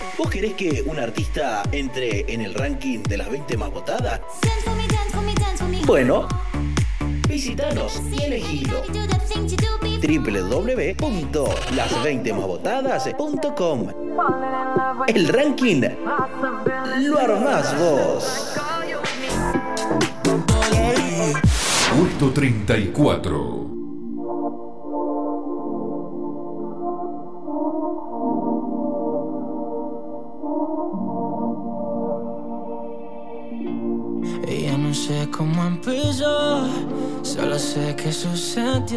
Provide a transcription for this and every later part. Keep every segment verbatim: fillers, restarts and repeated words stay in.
¿Vos querés que un artista entre en el ranking de las veinte más votadas? Bueno, visitanos y elegilo. doble u doble u doble u punto las veinte más votadas punto com. El ranking lo armás vos. Puesto treinta y cuatro. Ella no sé cómo empezó, solo sé que sucedió.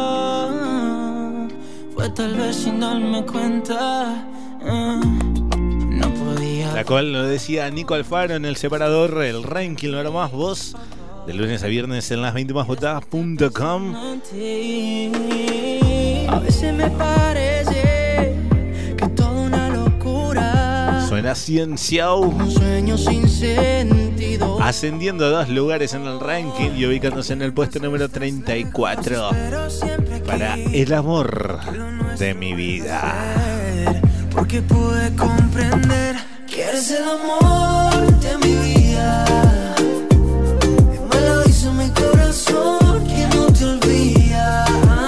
Fue tal vez sin darme cuenta. No podía. La cual lo decía Nico Alfaro en el separador, el ranking lo armás vos. De lunes a viernes en las veinte más votadas punto com. A veces me parece que todo una locura. Suena Cienciao. Un sueño sin sentido. Ascendiendo dos lugares en el ranking y ubicándose en el puesto número treinta y cuatro. Para El amor de mi vida. Porque pude comprender que eres el amor de mi vida. Mi corazón que no te olvida.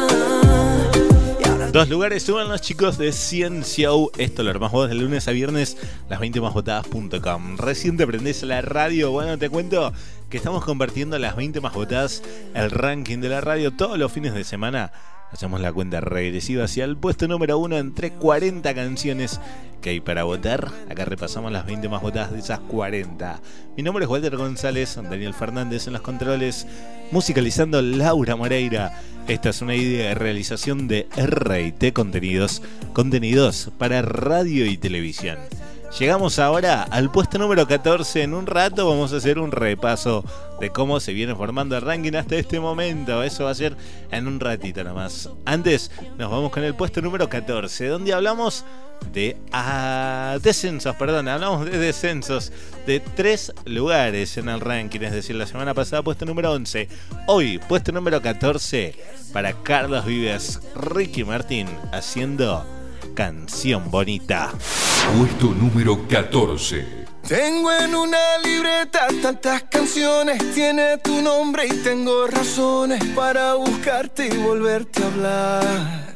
Ahora... Dos lugares suben los chicos de Cienciao. Esto lo armás vos de lunes a viernes, las veinte más votadas punto com. Recién te prendés la radio. Bueno, te cuento que estamos compartiendo las veinte más votadas, el ranking de la radio todos los fines de semana. Hacemos la cuenta regresiva hacia el puesto número uno entre cuarenta canciones que hay para votar. Acá repasamos las veinte más votadas de esas cuarenta. Mi nombre es Walter González, Daniel Fernández en los controles, musicalizando Laura Moreira. Esta es una idea de realización de R y T Contenidos, contenidos para radio y televisión. Llegamos ahora al puesto número catorce. En un rato vamos a hacer un repaso de cómo se viene formando el ranking hasta este momento. Eso va a ser en un ratito nomás. Antes nos vamos con el puesto número catorce, donde hablamos de ah, descensos, perdón, hablamos de descensos de tres lugares en el ranking. Es decir, la semana pasada puesto número once, hoy puesto número catorce para Carlos Vives, Ricky Martin haciendo Canción Bonita. Puesto número catorce. Tengo en una libreta tantas canciones, tiene tu nombre y tengo razones para buscarte y volverte a hablar.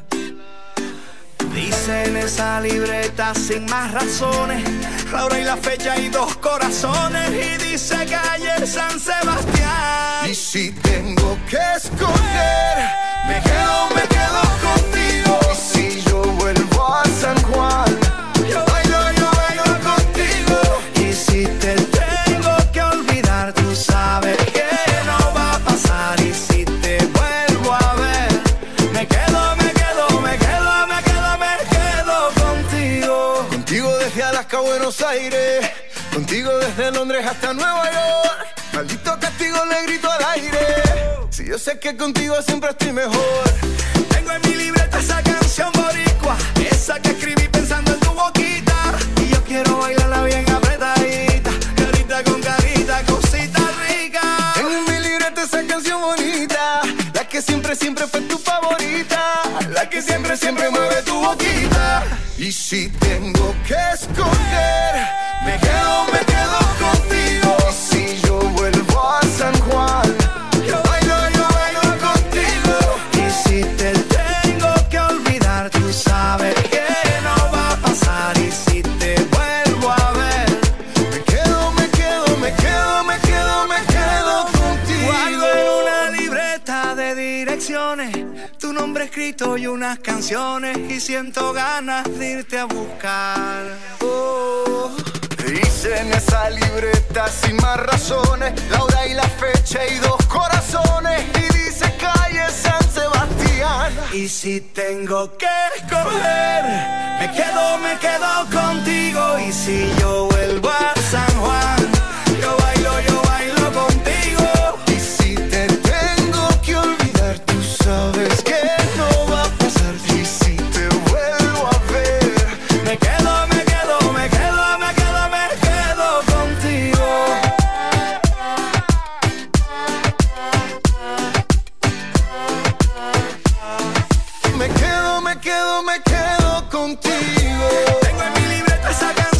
Dice en esa libreta sin más razones, la hora y la fecha y dos corazones, y dice calle San Sebastián. Y si tengo que escoger, me quedo, me quedo contigo. Y si yo vuelvo a San Juan, yo bailo, yo bailo contigo. Y si te tengo que olvidar, tú sabes que no va a pasar. Y si te vuelvo a ver, me quedo, me quedo, me quedo, me quedo, me quedo contigo. Contigo desde Alaska a Buenos Aires, contigo desde Londres hasta Nueva York. Maldito castigo le grito al aire, si yo sé que contigo siempre estoy mejor. Tengo en mi libreta esa canción boricua, esa que escribí pensando en tu boquita. Y yo quiero bailarla bien apretadita, carita con carita, cosita rica. Tengo en mi libreta esa canción bonita, la que siempre, siempre fue tu favorita, la que siempre, siempre mueve tu boquita. Y si tengo que escoger, me quedo, me quedo contigo. Y si yo vuelvo a San Juan, yo bailo, yo bailo contigo. Y si te tengo que olvidar, tú sabes que no va a pasar. Y si te vuelvo a ver, me quedo, me quedo, me quedo, me quedo, me quedo contigo. Guardo en una libreta de direcciones tu nombre escrito y unas canciones, y siento ganas de irte a buscar. Oh. Dice en esa libreta sin más razones, la hora y la fecha y dos corazones, y dice calle San Sebastián. Y si tengo que escoger, me quedo, me quedo contigo. Y si yo vuelvo a San Juan, yo bailo, yo bailo contigo. Y si te tengo que olvidar, tú sabes que no va a pasar. Y si te vuelvo a ver, me quedo, me quedo, me quedo, me quedo, me quedo contigo. Me quedo, me quedo, me quedo contigo. Tengo en mi libreta esa canción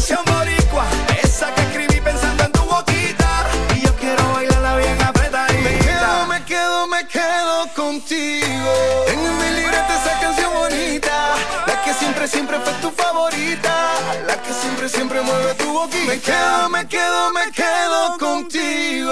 carita, la que siempre, siempre mueve tu boquita. Me quedo, me quedo, me quedo contigo.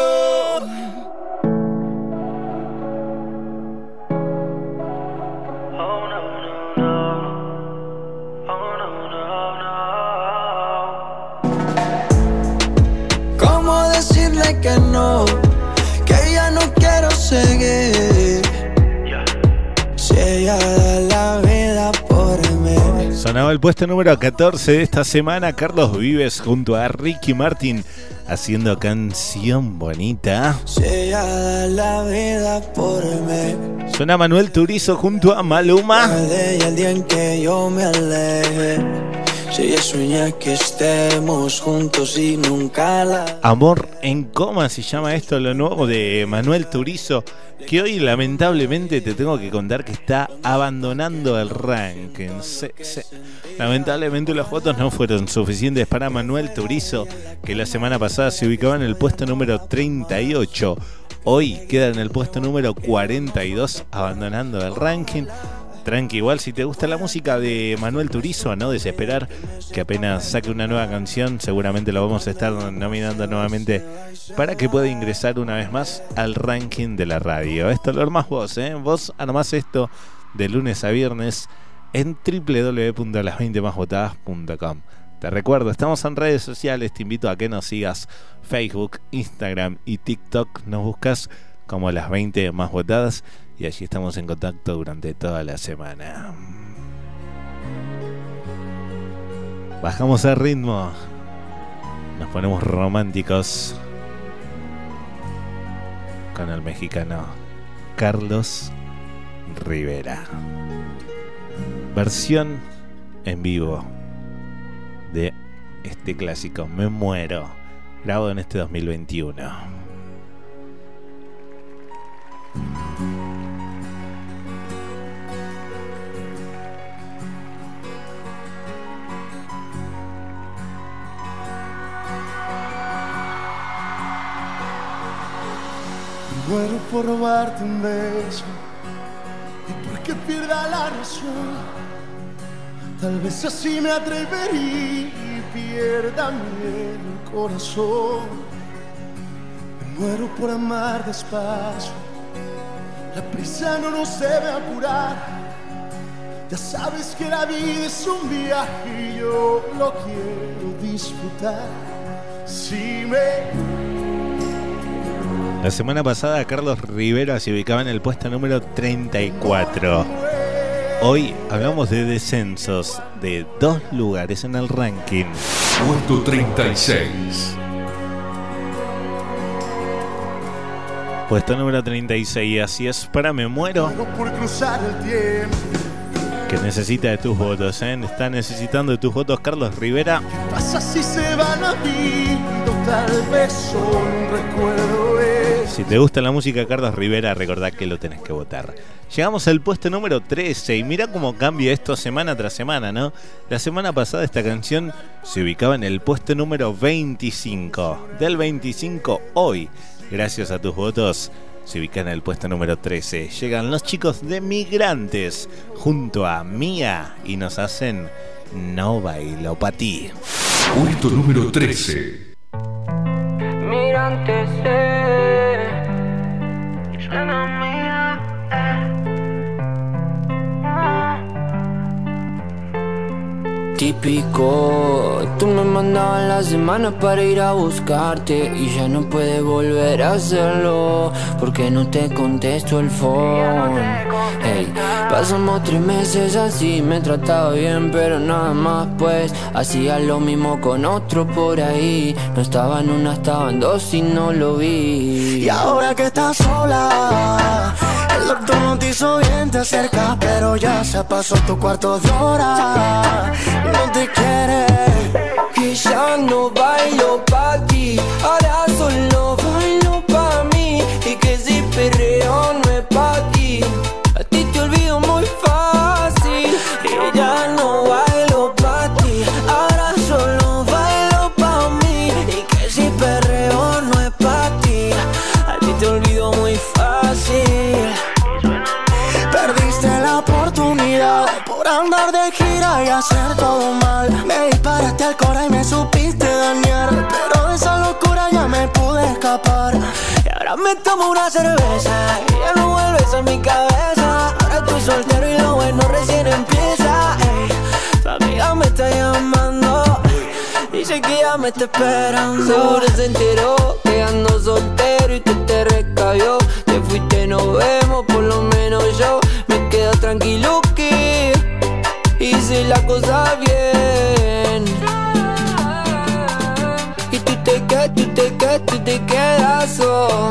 ¿Cómo decirle que no? Que ya no quiero seguir. Si ella da la vida por mí. Sonaba el puesto número catorce de esta semana, Carlos Vives junto a Ricky Martin haciendo Canción Bonita. Si ella da la vida por mí. Suena Manuel Turizo junto a Maluma. De ella el día en que yo me aleje. Si ella sueña que estemos juntos y nunca la... Amor en coma se llama esto, lo nuevo de Manuel Turizo, que hoy lamentablemente te tengo que contar que está abandonando el ranking. Sí, sí. Lamentablemente los votos no fueron suficientes para Manuel Turizo, que la semana pasada se ubicaba en el puesto número treinta y ocho. Hoy queda en el puesto número cuarenta y dos, abandonando el ranking. Tranqui, igual si te gusta la música de Manuel Turizo, a no desesperar, que apenas saque una nueva canción, seguramente lo vamos a estar nominando nuevamente para que pueda ingresar una vez más al ranking de la radio. Esto lo armás vos, ¿eh? Vos armás esto de lunes a viernes en doble u doble u doble u punto las veinte más votadas punto com. Te recuerdo, estamos en redes sociales, te invito a que nos sigas, Facebook, Instagram y TikTok, nos buscas como las veinte más votadas. Y allí estamos en contacto durante toda la semana. Bajamos el ritmo. Nos ponemos románticos con el mexicano Carlos Rivera. Versión en vivo de este clásico Me Muero, grabado en este dos mil veintiuno. Muero por robarte un beso y porque pierda la razón. Tal vez así me atrevería y pierda mi corazón. Me muero por amar despacio, la prisa no nos debe apurar. Ya sabes que la vida es un viaje y yo lo quiero disfrutar. Si me... La semana pasada Carlos Rivera se ubicaba en el puesto número treinta y cuatro. Hoy hablamos de descensos de dos lugares en el ranking. Puesto treinta y seis. Puesto número treinta y seis, así es para Me Muero. Por cruzar el tiempo. Que necesita de tus votos, ¿eh? Está necesitando de tus votos Carlos Rivera. ¿Qué pasa si se van a mí? Tal vez solo un recuerdo es. Si te gusta la música de Carlos Rivera, recordá que lo tenés que votar. Llegamos al puesto número trece y mirá cómo cambia esto semana tras semana, ¿no? La semana pasada esta canción se ubicaba en el puesto número veinticinco. Del veinticinco hoy, gracias a tus votos, se ubica en el puesto número trece. Llegan los chicos de Migrantes junto a Mía y nos hacen No Bailo Pa' Ti. Puesto número trece. Migrantes, eh. Suena mía, eh. Típico, tú me mandabas la semana para ir a buscarte y ya no puedes volver a hacerlo porque no te contesto el phone. Hey, pasamos tres meses así, me trataba bien pero nada más pues hacía lo mismo con otro por ahí. No estaba en una, estaba en dos y no lo vi. Y ahora que estás sola, el doctor no te hizo bien, te acercas pero ya se pasó tu cuarto de hora. No te quiere y ya no bailo pa' ti, ahora solo bailo pa' mí. Y que si perreo no es pa' ti, a ti te olvido muy fácil. Y ya no bailo pa' ti, ahora solo bailo pa' mí. Y que si perreo no es pa' ti, a ti te olvido muy fácil. Perdiste la oportunidad por andar de gira y hacer todo mal. Ya me tomo una cerveza y ya no vuelves a mi cabeza. Ahora estoy soltero y lo bueno recién empieza. Ey, tu amiga me está llamando, dice que ya me está esperando. Seguro se enteró que ando soltero y tú te recayó. Te fuiste, nos vemos, por lo menos yo me quedo tranquilo que hice la cosa bien. Y tú te quedas, tú te quedas, tú te quedas oh.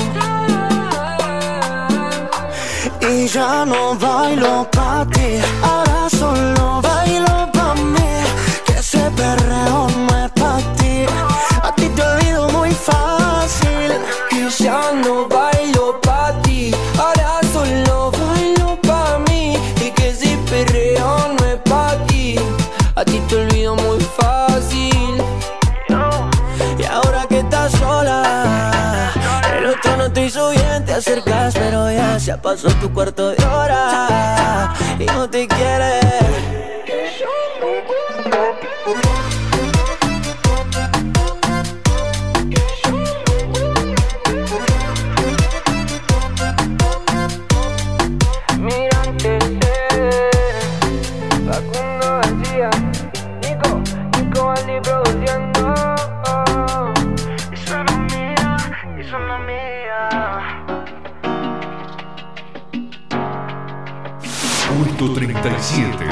Y ya no bailo pa' ti, ahora solo bailo pa' mí. Que ese perreo no es pa' ti, a ti te olvido muy fácil. Y ya no bailo pa' ti, ahora solo bailo pa' mí. Y que ese perreo no es pa' ti, a ti te olvido muy fácil. Y ahora que estás sola, el otro no te hizo bien, te acercas pero ya se pasó tu cuarto de hora y no te quiere. Puesto treinta y siete.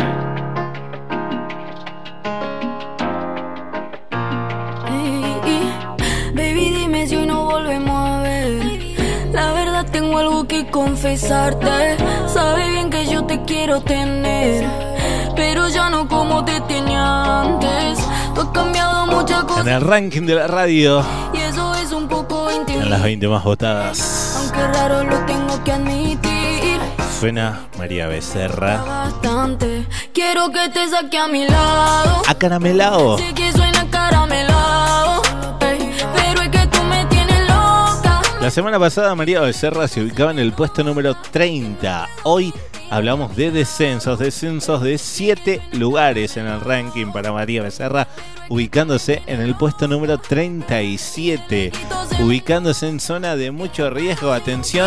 Hey, baby, dime si hoy no volvemos a ver. La verdad tengo algo que confesarte. Sabes bien que yo te quiero tener, pero ya no como te tenía antes. Tú has cambiado muchas cosas. En el ranking de la radio, Y eso es un poco íntimo. en las veinte más votadas, Aunque raro lo tengo que admitir. suena María Becerra. Bastante. Quiero que te saque a mi lado. Acaramelao. Sé que suena caramelado, ey, pero es que tú me tienes loca. La semana pasada María Becerra se ubicaba en el puesto número treinta. Hoy hablamos de descensos, descensos de siete lugares en el ranking para María Becerra, ubicándose en el puesto número treinta y siete, ubicándose en zona de mucho riesgo. Atención,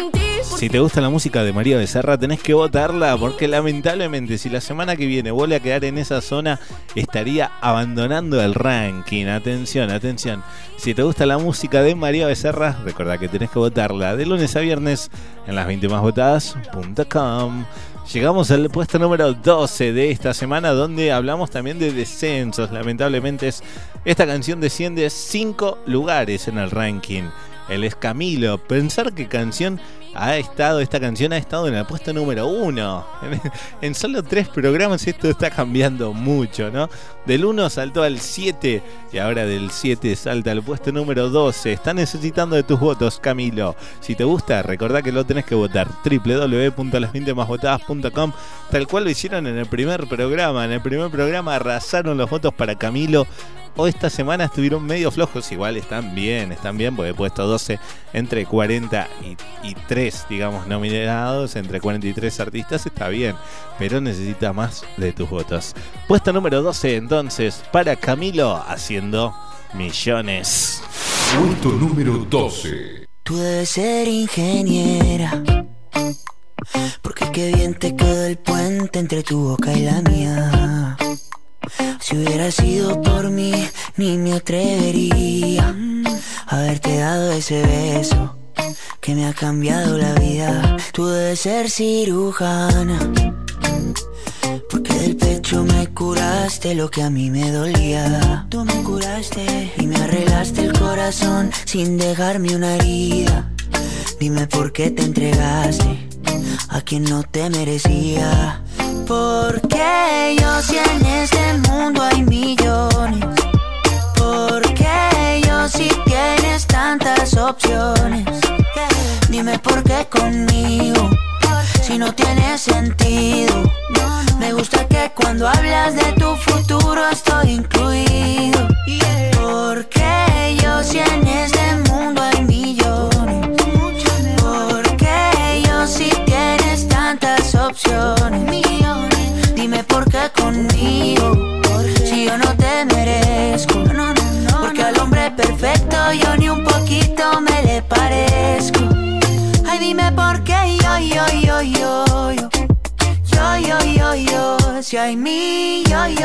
si te gusta la música de María Becerra tenés que votarla, porque lamentablemente si la semana que viene vuelve a quedar en esa zona estaría abandonando el ranking. Atención, atención, si te gusta la música de María Becerra, recordá que tenés que votarla de lunes a viernes en las veinte más votadas punto com. Llegamos al puesto número doce de esta semana, donde hablamos también de descensos. Lamentablemente esta canción desciende cinco lugares en el ranking. Él es Camilo. Pensar que canción ha estado, esta canción ha estado en el puesto número uno. En, en solo tres programas esto está cambiando mucho, ¿no? Del uno saltó al siete y ahora del siete salta al puesto número doce. Está necesitando de tus votos, Camilo. Si te gusta, recordá que lo tenés que votar. doble u doble u doble u punto las veinte más votadas punto com, tal cual lo hicieron en el primer programa. En el primer programa arrasaron los votos para Camilo. Hoy esta semana estuvieron medio flojos, igual están bien, están bien, porque he puesto doce entre cuarenta y tres, digamos, nominados, entre cuarenta y tres artistas, está bien, pero necesita más de tus votos. Puesto número doce entonces para Camilo, haciendo Millones. Puesto número doce. Tú debes ser ingeniera, porque qué bien te quedó el puente entre tu boca y la mía. Si hubiera sido por mí, ni me atrevería a haberte dado ese beso que me ha cambiado la vida. Tú debes ser cirujana, porque del pecho me curaste lo que a mí me dolía. Tú me curaste y me arreglaste el corazón sin dejarme una herida. Dime por qué te entregaste a quien no te merecía. Porque yo si en este mundo hay millones. Porque yo si tienes tantas opciones. Dime por qué conmigo, si no tiene sentido. Me gusta que cuando hablas de tu futuro estoy incluido. Porque yo si en este mundo hay millones. Porque yo si tienes tantas opciones. Dime por qué conmigo, si yo no te merezco. Porque al hombre perfecto yo ni un poquito me le parezco. yo, yo, yo. Yo, yo, yo, yo. Si hay millones,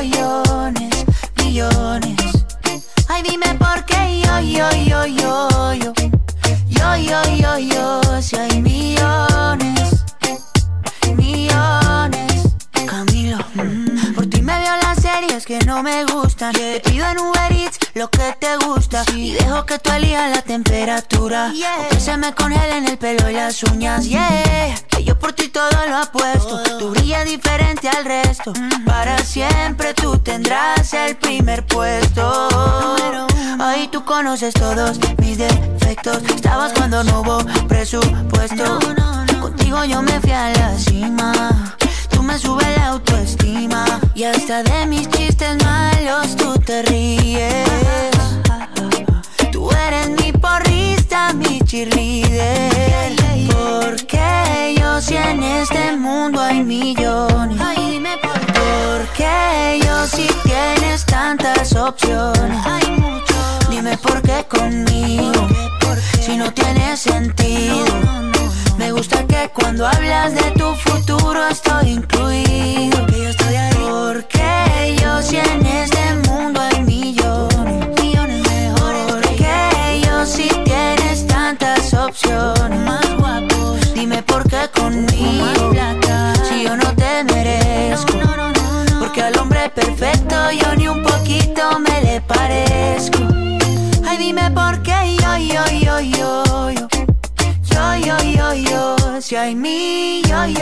millones. Ay, dime por qué yo, yo, yo, yo, yo. Yo, yo, yo, yo. Si hay millones, millones. Camilo, mm. Por ti me veo las series que no me gustan. Te pido en Uber Eats lo que te gusta. Y dejo que tú elijas la temperatura. O que se me congelen el pelo y las uñas. Yeah, que yo por ti todo lo apuesto. Tú brillas diferente al resto. Para siempre tú tendrás el primer puesto. Ahí tú conoces todos mis defectos. Estabas cuando no hubo presupuesto. Contigo yo me fui a la cima. Tú me subes la autoestima. Y hasta de mis chistes malos tú te ríes. Tú eres mi porrista, mi cheerleader. Porque yo si en este mundo hay millones. Porque yo si tienes tantas opciones. Dime por qué conmigo, si no tiene sentido. Me gusta que cuando hablas de tu futuro estoy incluido. Que yo estoy ahí. Porque yo si en este mundo hay millones, millones mejores. Porque yo si tienes tantas opciones, más guapos. Dime por qué conmigo, si yo no te merezco. Porque al hombre perfecto yo ni un poquito me le parezco. Ay, dime por qué yo, yo, yo, yo, yo. Yo, yo, yo, yo, si hay millones,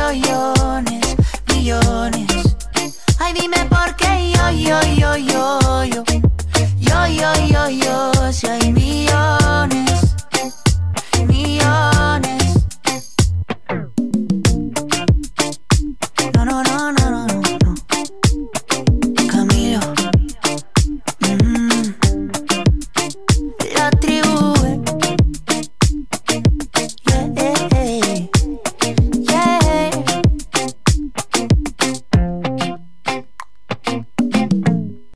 millones. Ay, dime por qué yo, yo, yo, yo, yo. Yo, yo, yo, yo, si hay